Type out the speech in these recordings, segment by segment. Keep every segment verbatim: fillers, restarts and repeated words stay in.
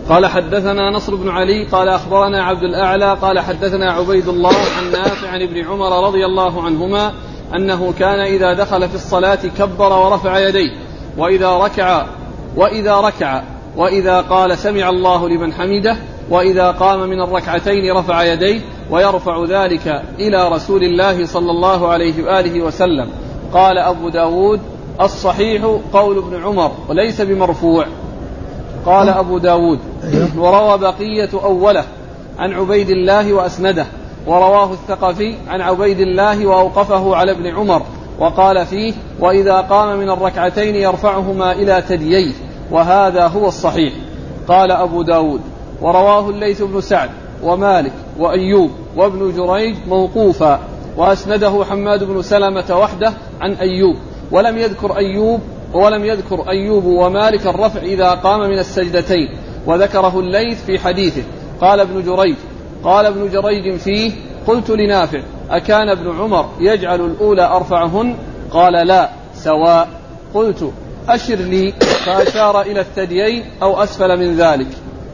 قال حدثنا نصر بن علي قال أخبرنا عبد الأعلى قال حدثنا عبيد الله عن نافع عن ابن عمر رضي الله عنهما أنه كان إذا دخل في الصلاة كبر ورفع يديه وإذا ركع وإذا ركع وإذا قال سمع الله لمن حمده وإذا قام من الركعتين رفع يديه ويرفع ذلك إلى رسول الله صلى الله عليه وآله وسلم. قال أبو داود الصحيح قول ابن عمر وليس بمرفوع. قال أبو داود وروى بقية أوله عن عبيد الله وأسنده ورواه الثقفي عن عبيد الله وأوقفه على ابن عمر وقال فيه وإذا قام من الركعتين يرفعهما إلى ثدييه وهذا هو الصحيح. قال أبو داود ورواه الليث بن سعد ومالك وأيوب وابن جريج موقوفا وأسنده حماد بن سلمة وحده عن أيوب ولم يذكر أيوب ولم يذكر أيوب ومالك الرفع إذا قام من السجدتين وذكره الليث في حديثه. قال ابن جريج قال ابن جريج فيه قلت لنافع أكان ابن عمر يجعل الأولى أرفعهن؟ قال لا سواء. قلت أشر لي فأشار إلى الثديين أو أسفل من ذلك.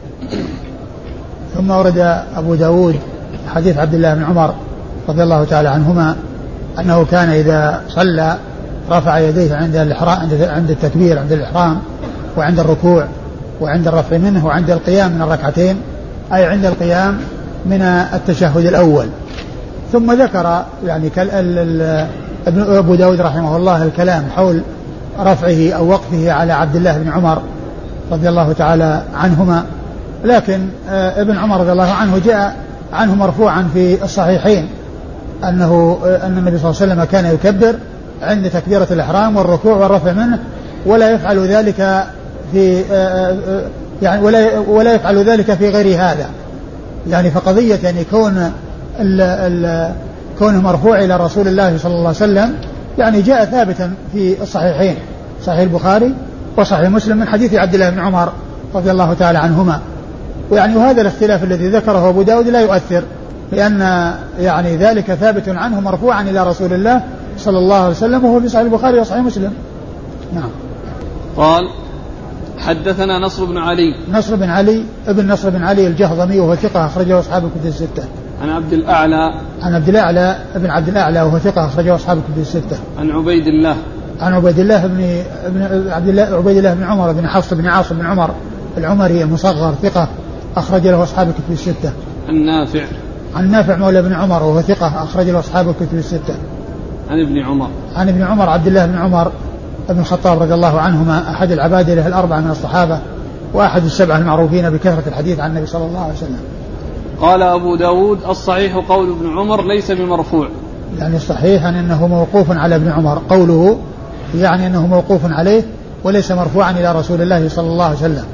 ثم ورد أبو داود حديث عبد الله بن عمر رضي الله تعالى عنهما أنه كان إذا صلى رفع يديه عند الإحرام عند التكبير عند الإحرام وعند الركوع وعند الرفع منه وعند القيام من الركعتين أي عند القيام من التشهد الأول. ثم ذكر يعني ابن أبو داود رحمه الله الكلام حول رفعه أو وقفه على عبد الله بن عمر رضي الله تعالى عنهما. لكن ابن عمر رضي الله عنه جاء عنه مرفوعا في الصحيحين أنه أن النبي صلى الله عليه وسلم كان يكبر عند تكبيرة الإحرام والركوع والرفع منه ولا يفعل ذلك في يعني ولا ولا يفعل ذلك في غير هذا. يعني فقضية يعني كون ال ال كونه مرفوع إلى رسول الله صلى الله عليه وسلم يعني جاء ثابتا في الصحيحين صحيح البخاري وصحيح مسلم من حديث عبد الله بن عمر رضي الله تعالى عنهما. ويعني وهذا الاختلاف الذي ذكره أبو داود لا يؤثر لأن يعني ذلك ثابت عنه مرفوعا إلى رسول الله صلى الله عليه وسلم وهو في صحيح البخاري وصحيح مسلم. نعم. قال حدثنا نصر بن علي نصر بن علي ابن نصر بن علي الجهضمي وهو ثقة أخرجه أصحاب الكتب الستة. عن عبد الأعلى عن عبد الأعلى ابن عبد الأعلى وهو ثقة أخرجه أصحاب الكتب الستة. عن عبيد الله عن عبيد الله بن ابن عبد الله عبيد الله بن عمر بن حفص بن عاصم بن عمر العمري المصغر ثقة أخرج له أصحاب الكتب الستة. عن نافع عن نافع مولى بن عمر وهو ثقة أخرج له أصحاب الكتب الستة. عن ابن عمر عن ابن عمر عبد الله بن عمر ابن الخطاب رضي الله عنهما أحد العبادلة الأربعة من الصحابة وأحد السبعة المعروفين بكثرة الحديث عن النبي صلى الله عليه وسلم. قال أبو داود الصحيح قول ابن عمر ليس بمرفوع. يعني الصحيح أنه موقوف على ابن عمر قوله يعني أنه موقوف عليه وليس مرفوعا إلى رسول الله صلى الله عليه وسلم.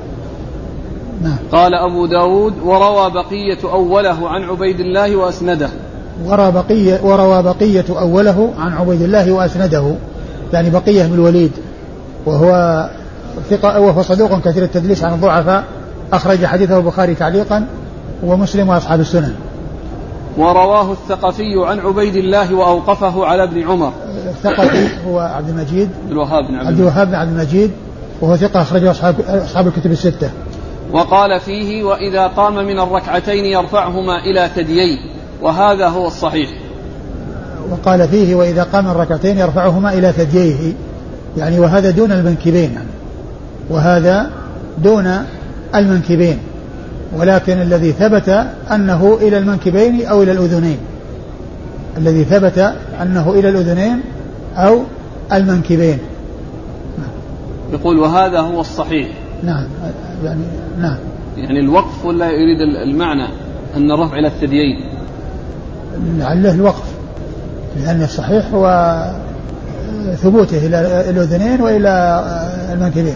نعم. قال أبو داود وروى بقية أوله عن عبيد الله وأسنده. وروى بقية, وروى بقية أوله عن عبيد الله وأسنده يعني بقية بن الوليد وهو ثقة وهو صدوق كثير التدليس عن الضعفاء أخرج حديثه البخاري تعليقا ومسلم وأصحاب السنن. ورواه الثقفي عن عبيد الله وأوقفه على ابن عمر. الثقفي هو عبد المجيد عبد الوهاب بن عبد الوهاب بن عبد المجيد وهو ثقة أخرجه أصحاب أصحاب الكتب الستة. وقال فيه وإذا قام من الركعتين يرفعهما إلى ثدييه وهذا هو الصحيح. وقال فيه وإذا قام من الركعتين يرفعهما إلى ثدييه يعني وهذا دون المنكبين يعني وهذا دون المنكبين ولكن الذي ثبت أنه إلى المنكبين أو إلى الأذنين الذي ثبت أنه إلى الأذنين أو المنكبين. يقول وهذا هو الصحيح. نعم يعني نعم يعني الوقف ولا يريد المعنى أن الرفع إلى الثديين؟ لعله الوقف لأن الصحيح هو ثبوته إلى الأذنين وإلى المنكبين.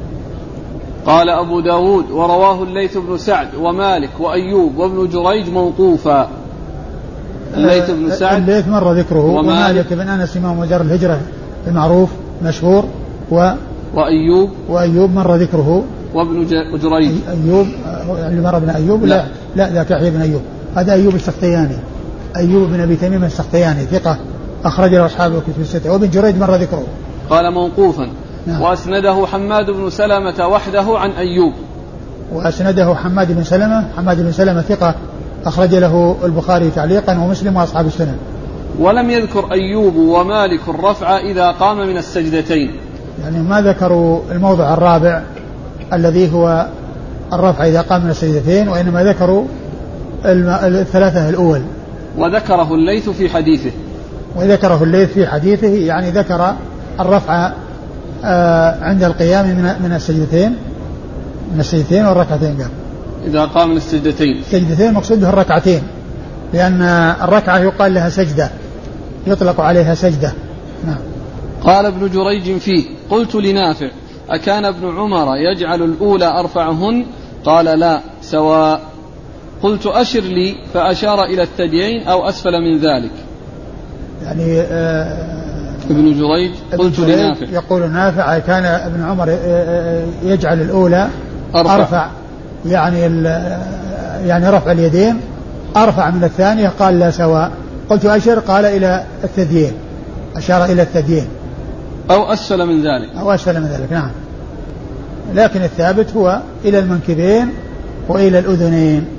قال أبو داود ورواه الليث بن سعد ومالك وأيوب وابن جريج موقوفا. الليث بن سعد الليث مر ذكره ومالك بن أنس إمام دار الهجرة المعروف مشهور و وأيوب وأيوب مر ذكره وابن جريج. أيوب اللي مر ابن أيوب لا لا ذاك يحيى بن أيوب هذا أيوب السختياني أيوب بن أبي تميم السختياني ثقة أخرج له أصحاب الكتب الستة. وابن جريج مر ذكره. قال موقوفا. نعم. وأسنده حماد بن سلمة وحده عن أيوب. وأسنده حماد بن سلمة. حماد بن سلمة ثقة أخرج له البخاري تعليقا ومسلم وأصحاب السنن. ولم يذكر أيوب ومالك الرفع إذا قام من السجدتين، يعني ما ذكروا الموضع الرابع الذي هو الرفع إذا قام من السجدتين، وإنما ذكروا الثلاثة الأول. وذكره الليث في حديثه وذكره الليث في حديثه يعني ذكر الرفع عند القيام من السجدتين من السجدتين والركعتين. قال إذا قام من السجدتين، السجدتين مقصوده الركعتين، لأن الركعة يقال لها سجدة، يطلق عليها سجدة. نعم. قال ابن جريج فيه: قلت لنافع: أكان ابن عمر يجعل الأولى أرفعهن؟ قال: لا، سواء. قلت: أشر لي، فأشار إلى الثديين أو أسفل من ذلك. يعني آه ابن جريج قلت لنافع يقول نافع: كان ابن عمر يجعل الأولى أرفع, أرفع يعني يعني رفع اليدين أرفع من الثانية. قال: لا، سواء. قلت: أشر، قال: إلى الثديين، أشار إلى الثديين أو أسفل من ذلك أو أسفل من ذلك. نعم. لكن الثابت هو إلى المنكبين وإلى الأذنين.